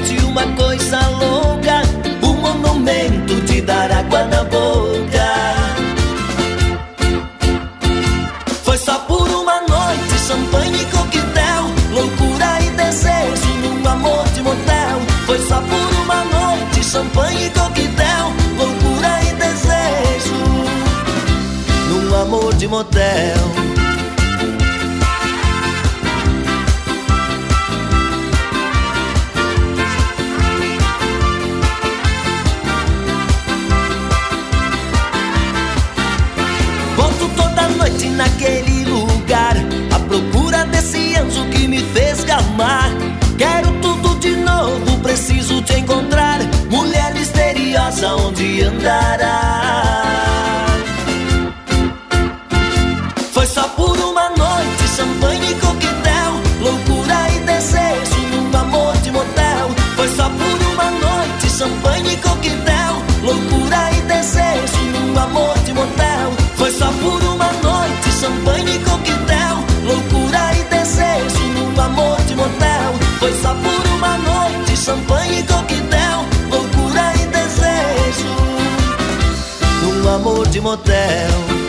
noite uma coisa louca, o monumento de dar água na boca. Foi só por uma noite, champanhe e coquetel, loucura e desejo num amor de motel. Foi só por uma noite, champanhe e coquetel, loucura e desejo num amor de motel. Noite naquele lugar, à procura desse anjo que me fez gamar. Quero tudo de novo, preciso te encontrar, mulher misteriosa, onde andará? Foi só por uma noite, champanhe e coquetel, loucura e desejo num amor de motel. Foi só por uma noite, champanhe e coquetel, loucura e desejo num amor de motel. Foi só por uma noite, champanhe e coquetel, loucura e desejo num amor de motel. Foi só por uma noite, champanhe e coquetel, loucura e desejo num amor de motel.